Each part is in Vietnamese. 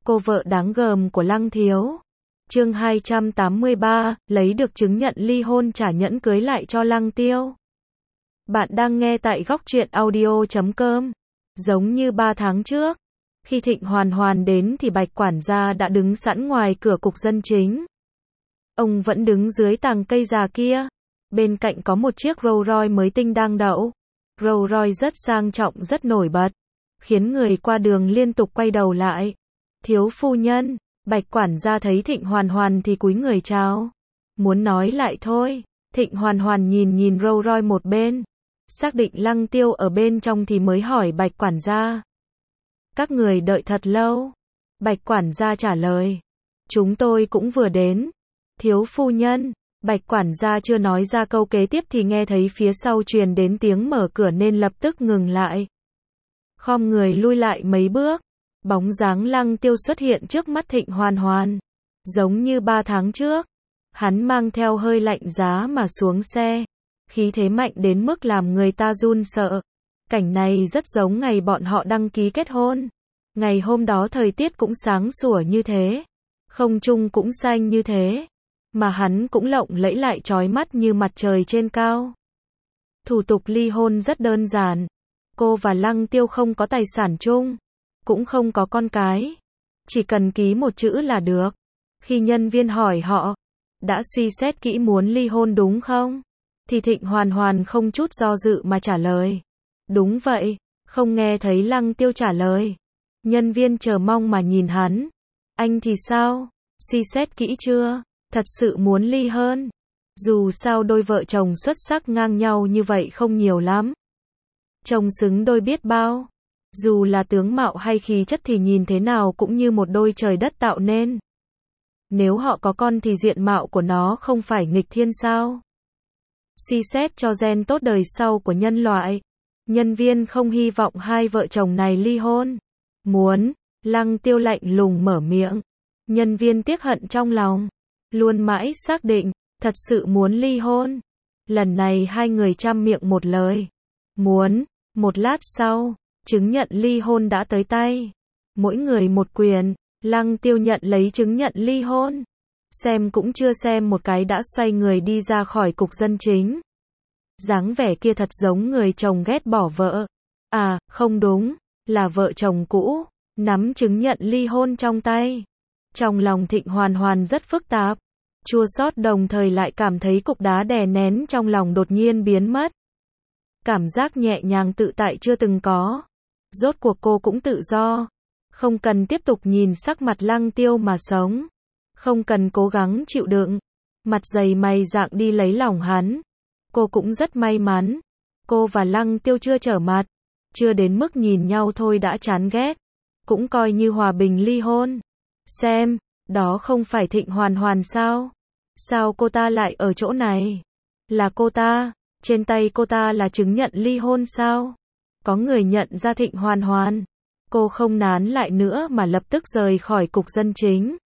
cô vợ đáng gờm của Lăng Thiếu. Chương 283, lấy được chứng nhận ly hôn trả nhẫn cưới lại cho Lăng Tiêu. Bạn đang nghe tại góc truyện audio.com. Giống như 3 tháng trước, khi Thịnh Hoàn Hoàn đến thì Bạch quản gia đã đứng sẵn ngoài cửa cục dân chính. Ông vẫn đứng dưới tàng cây già kia. Bên cạnh có một chiếc Rolls Royce mới tinh đang đậu. Rolls Royce rất sang trọng, rất nổi bật, khiến người qua đường liên tục quay đầu lại. Thiếu phu nhân. Bạch quản gia thấy Thịnh Hoàn Hoàn thì cúi người chào. Muốn nói lại thôi. Thịnh Hoàn Hoàn nhìn Rolls Royce một bên, xác định Lăng Tiêu ở bên trong thì mới hỏi Bạch quản gia. Các người đợi thật lâu. Bạch quản gia trả lời. Chúng tôi cũng vừa đến. Thiếu phu nhân. Bạch quản gia chưa nói ra câu kế tiếp thì nghe thấy phía sau truyền đến tiếng mở cửa nên lập tức ngừng lại. Khom người lui lại mấy bước. Bóng dáng Lăng Tiêu xuất hiện trước mắt Thịnh Hoàn Hoàn. Giống như 3 tháng trước, hắn mang theo hơi lạnh giá mà xuống xe. Khí thế mạnh đến mức làm người ta run sợ. Cảnh này rất giống ngày bọn họ đăng ký kết hôn. Ngày hôm đó thời tiết cũng sáng sủa như thế. Không trung cũng xanh như thế. Mà hắn cũng lộng lẫy lại chói mắt như mặt trời trên cao. Thủ tục ly hôn rất đơn giản. Cô và Lăng Tiêu không có tài sản chung, cũng không có con cái. Chỉ cần ký một chữ là được. Khi nhân viên hỏi họ, đã suy xét kỹ muốn ly hôn đúng không? Thì Thịnh Hoàn Hoàn không chút do dự mà trả lời. Đúng vậy. Không nghe thấy Lăng Tiêu trả lời. Nhân viên chờ mong mà nhìn hắn. Anh thì sao? Suy xét kỹ chưa? Thật sự muốn ly hôn? Dù sao đôi vợ chồng xuất sắc ngang nhau như vậy không nhiều lắm. Chồng xứng đôi biết bao. Dù là tướng mạo hay khí chất thì nhìn thế nào cũng như một đôi trời đất tạo nên. Nếu họ có con thì diện mạo của nó không phải nghịch thiên sao? Suy xét cho gen tốt đời sau của nhân loại. Nhân viên không hy vọng hai vợ chồng này ly hôn. Muốn. Lăng Tiêu lạnh lùng mở miệng. Nhân viên tiếc hận trong lòng. Luôn mãi xác định, thật sự muốn ly hôn. Lần này hai người trăm miệng một lời. Muốn. Một lát sau, chứng nhận ly hôn đã tới tay. Mỗi người một quyền. Lăng Tiêu nhận lấy chứng nhận ly hôn. Xem cũng chưa xem một cái đã xoay người đi ra khỏi cục dân chính. Dáng vẻ kia thật giống người chồng ghét bỏ vợ. À, không đúng, là vợ chồng cũ, nắm chứng nhận ly hôn trong tay. Trong lòng Thịnh Hoàn Hoàn rất phức tạp, chua xót đồng thời lại cảm thấy cục đá đè nén trong lòng đột nhiên biến mất. Cảm giác nhẹ nhàng tự tại chưa từng có. Rốt cuộc cô cũng tự do. Không cần tiếp tục nhìn sắc mặt Lăng Tiêu mà sống. Không cần cố gắng chịu đựng. Mặt dày mày rạng đi lấy lòng hắn. Cô cũng rất may mắn. Cô và Lăng Tiêu chưa trở mặt. Chưa đến mức nhìn nhau thôi đã chán ghét. Cũng coi như hòa bình ly hôn. Xem, đó không phải Thịnh Hoàn Hoàn sao? Sao cô ta lại ở chỗ này? Là cô ta. Trên tay cô ta là chứng nhận ly hôn sao? Có người nhận ra Thịnh Hoàn Hoàn. Cô không nán lại nữa mà lập tức rời khỏi cục dân chính.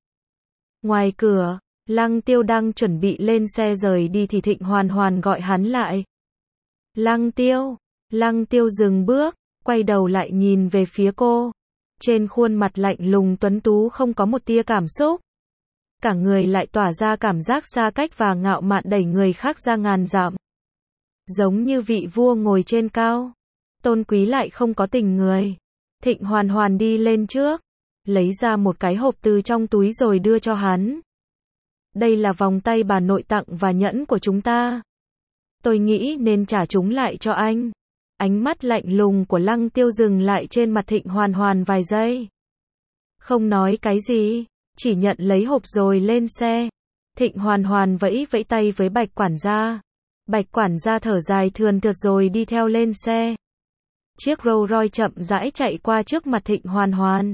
Ngoài cửa, Lăng Tiêu đang chuẩn bị lên xe rời đi thì Thịnh Hoàn Hoàn gọi hắn lại. Lăng Tiêu. Lăng Tiêu dừng bước, quay đầu lại nhìn về phía cô. Trên khuôn mặt lạnh lùng tuấn tú không có một tia cảm xúc. Cả người lại tỏa ra cảm giác xa cách và ngạo mạn đẩy người khác ra ngàn dặm. Giống như vị vua ngồi trên cao. Tôn quý lại không có tình người. Thịnh Hoàn Hoàn đi lên trước, lấy ra một cái hộp từ trong túi rồi đưa cho hắn. Đây là vòng tay bà nội tặng và nhẫn của chúng ta. Tôi nghĩ nên trả chúng lại cho anh. Ánh mắt lạnh lùng của Lăng Tiêu dừng lại trên mặt Thịnh Hoàn Hoàn vài giây. Không nói cái gì, chỉ nhận lấy hộp rồi lên xe. Thịnh Hoàn Hoàn vẫy vẫy tay với Bạch quản gia. Bạch quản gia thở dài thườn thượt rồi đi theo lên xe. Chiếc Rolls Royce chậm rãi chạy qua trước mặt Thịnh Hoàn Hoàn.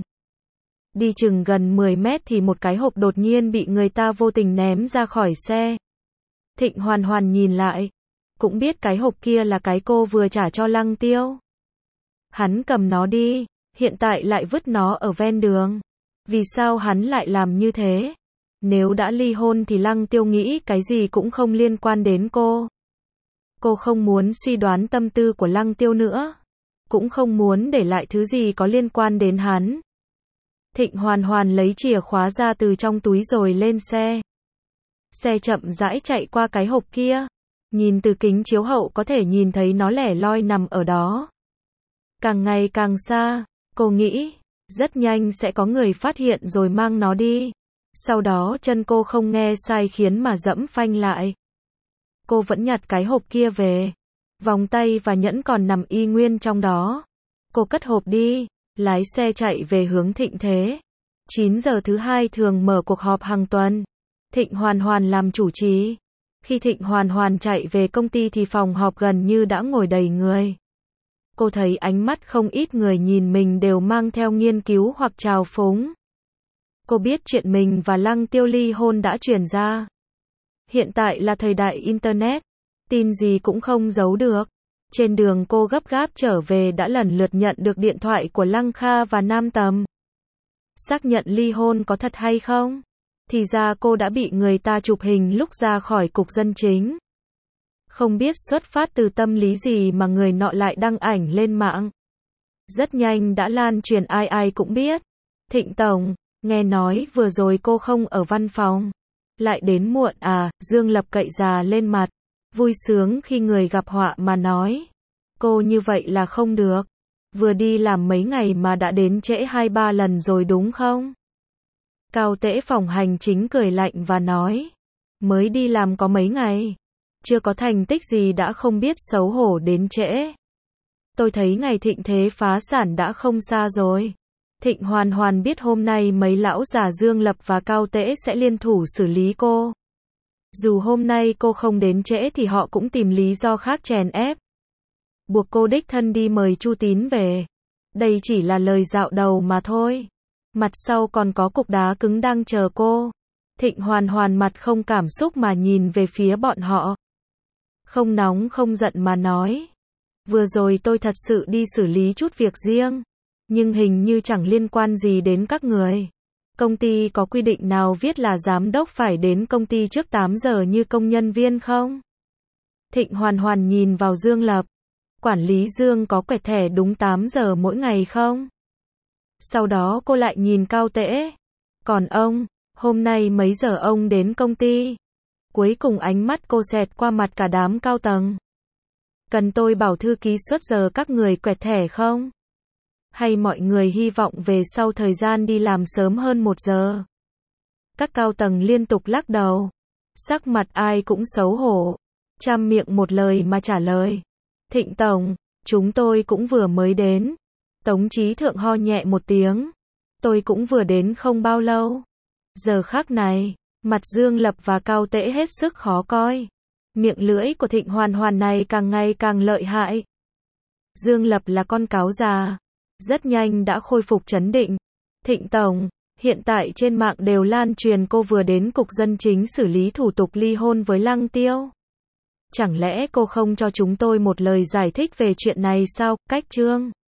Đi chừng gần 10 mét thì một cái hộp đột nhiên bị người ta vô tình ném ra khỏi xe. Thịnh Hoàn Hoàn nhìn lại, cũng biết cái hộp kia là cái cô vừa trả cho Lăng Tiêu. Hắn cầm nó đi, hiện tại lại vứt nó ở ven đường. Vì sao hắn lại làm như thế? Nếu đã ly hôn thì Lăng Tiêu nghĩ cái gì cũng không liên quan đến cô. Cô không muốn suy đoán tâm tư của Lăng Tiêu nữa. Cũng không muốn để lại thứ gì có liên quan đến hắn. Thịnh Hoàn Hoàn lấy chìa khóa ra từ trong túi rồi lên xe. Xe chậm rãi chạy qua cái hộp kia. Nhìn từ kính chiếu hậu có thể nhìn thấy nó lẻ loi nằm ở đó. Càng ngày càng xa, cô nghĩ, rất nhanh sẽ có người phát hiện rồi mang nó đi. Sau đó chân cô không nghe sai khiến mà dẫm phanh lại. Cô vẫn nhặt cái hộp kia về. Vòng tay và nhẫn còn nằm y nguyên trong đó. Cô cất hộp đi, lái xe chạy về hướng Thịnh Thế. 9 giờ thứ hai thường mở cuộc họp hàng tuần. Thịnh Hoàn Hoàn làm chủ trì. Khi Thịnh Hoàn Hoàn chạy về công ty thì phòng họp gần như đã ngồi đầy người. Cô thấy ánh mắt không ít người nhìn mình đều mang theo nghiên cứu hoặc trào phúng. Cô biết chuyện mình và Lăng Tiêu ly hôn đã truyền ra. Hiện tại là thời đại Internet, tin gì cũng không giấu được. Trên đường cô gấp gáp trở về đã lần lượt nhận được điện thoại của Lăng Kha và Nam Tầm. Xác nhận ly hôn có thật hay không? Thì ra cô đã bị người ta chụp hình lúc ra khỏi cục dân chính. Không biết xuất phát từ tâm lý gì mà người nọ lại đăng ảnh lên mạng. Rất nhanh đã lan truyền ai ai cũng biết. Thịnh Tổng, nghe nói vừa rồi cô không ở văn phòng. Lại đến muộn à, Dương Lập cậy già lên mặt. Vui sướng khi người gặp họa mà nói. Cô như vậy là không được. Vừa đi làm mấy ngày mà đã đến trễ 2-3 lần rồi đúng không? Cao Tễ phòng hành chính cười lạnh và nói. Mới đi làm có mấy ngày. Chưa có thành tích gì đã không biết xấu hổ đến trễ. Tôi thấy ngày Thịnh Thế phá sản đã không xa rồi. Thịnh Hoàn Hoàn biết hôm nay mấy lão già Dương Lập và Cao Tễ sẽ liên thủ xử lý cô. Dù hôm nay cô không đến trễ thì họ cũng tìm lý do khác chèn ép. Buộc cô đích thân đi mời Chu Tín về. Đây chỉ là lời dạo đầu mà thôi. Mặt sau còn có cục đá cứng đang chờ cô. Thịnh Hoàn Hoàn mặt không cảm xúc mà nhìn về phía bọn họ. Không nóng không giận mà nói. Vừa rồi tôi thật sự đi xử lý chút việc riêng. Nhưng hình như chẳng liên quan gì đến các người. Công ty có quy định nào viết là giám đốc phải đến công ty trước 8 giờ như công nhân viên không? Thịnh Hoàn Hoàn nhìn vào Dương Lập. Quản lý Dương có quẹt thẻ đúng 8 giờ mỗi ngày không? Sau đó cô lại nhìn Cao Tễ. Còn ông, hôm nay mấy giờ ông đến công ty? Cuối cùng ánh mắt cô xẹt qua mặt cả đám cao tầng. Cần tôi bảo thư ký xuất giờ các người quẹt thẻ không? Hay mọi người hy vọng về sau thời gian đi làm sớm hơn 1 giờ? Các cao tầng liên tục lắc đầu. Sắc mặt ai cũng xấu hổ. Chăm miệng một lời mà trả lời. Thịnh Tổng, chúng tôi cũng vừa mới đến. Tống Chí Thượng ho nhẹ một tiếng. Tôi cũng vừa đến không bao lâu. Giờ khắc này, mặt Dương Lập và Cao Tễ hết sức khó coi. Miệng lưỡi của Thịnh Hoàn Hoàn này càng ngày càng lợi hại. Dương Lập là con cáo già. Rất nhanh đã khôi phục trấn định. Thịnh Tổng, hiện tại trên mạng đều lan truyền cô vừa đến cục dân chính xử lý thủ tục ly hôn với Lăng Tiêu. Chẳng lẽ cô không cho chúng tôi một lời giải thích về chuyện này sao? Cách Trương